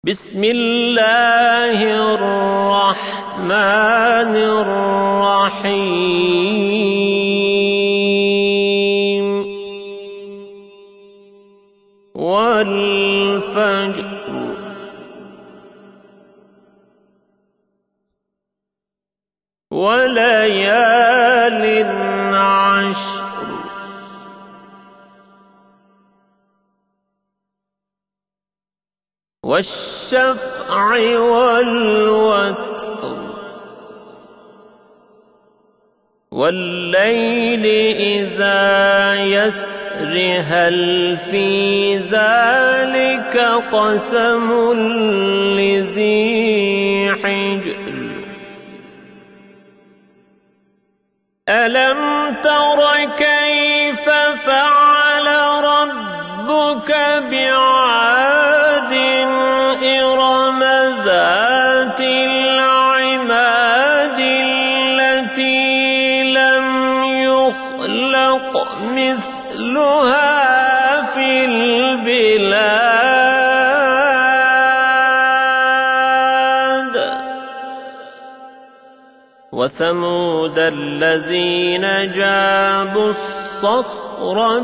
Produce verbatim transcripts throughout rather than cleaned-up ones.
بسم الله الرحمن الرحيم والفجر وليال عشر والشفع والوتر والليل إذا يسر هل في ذلك قسم لذي حجر ألم تر كيف فعل ربك بعاد إرم ذات العماد التي لم يخلق مثلها في البلاد وثمود الذين جابوا الصخر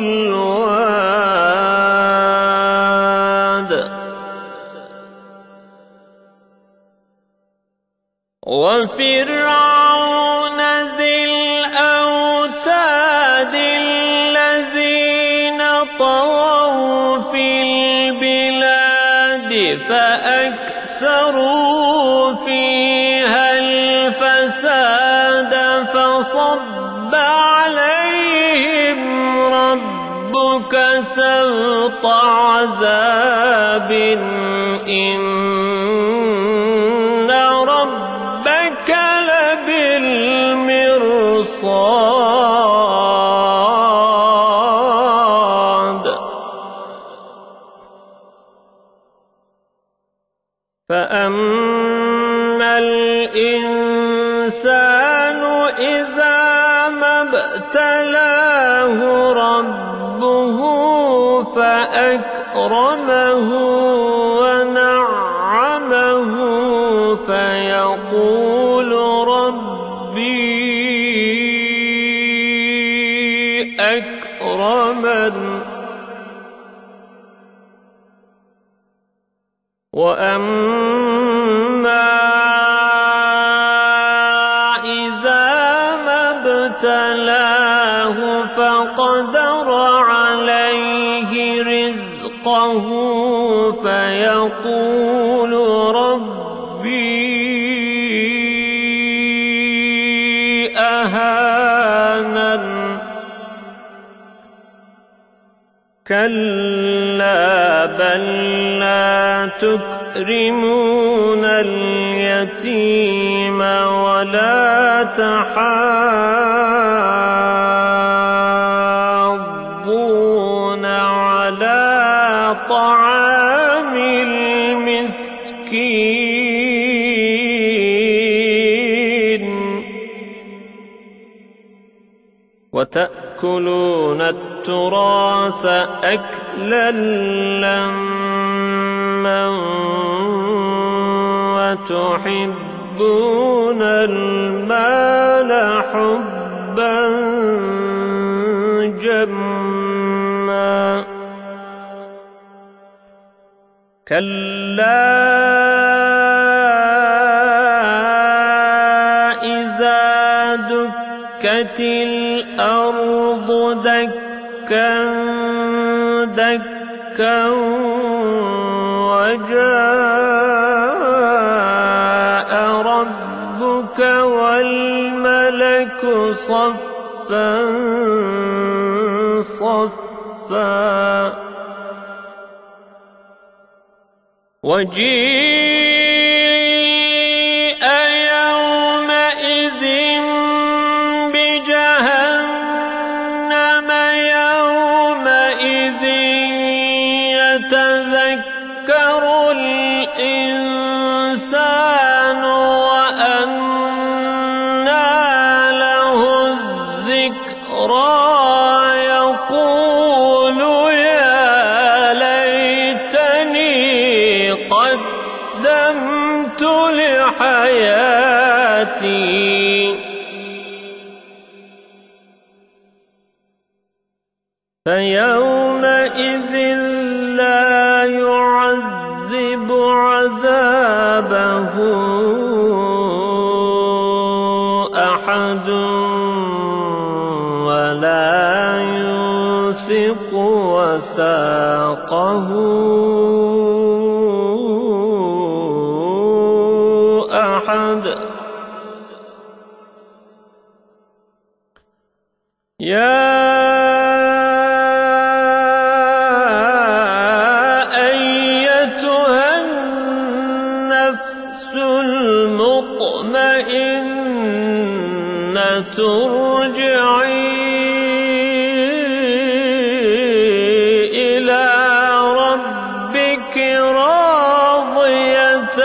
بالواد وفرعون ذي الأوتاد الذين طغوا في البلاد فأكثروا فيها الفساد فصب عليهم ربك سوط عذاب إن ربك لبالمرصاد فأما الإنسان إذا ما ابتلاه ربه فأكرمه ونعمه فيقول ربي أكرمن وأما إذا ما ابتلاه فقدر عليه رزقه فيقول ربي أهانن كلا بل لا تكرمون اليتيم ولا تحاضون على طعام المسكين وتأكلون التراث أكلا لما وتحبون المال حبا جما كلا إذا دكت الأرض دكا دكا وجاء ربك والملك صفا صفا وجيء يومئذ بجهنم يومئذ يتذكر الإنسان وأنى له الذكرى يقول يا ليتني قد قدمت لحياتي فيومئذ لا يعذب عذابه أحد ولا يوثق وثاقه أحد. يا المطمئنة ارجعي إلى ربك راضية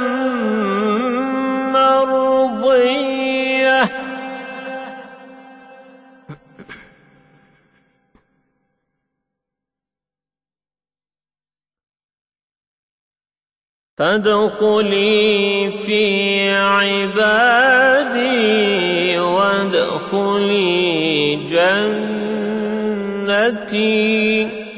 مرضية فادخلي في عبادي وادخلي جنتي.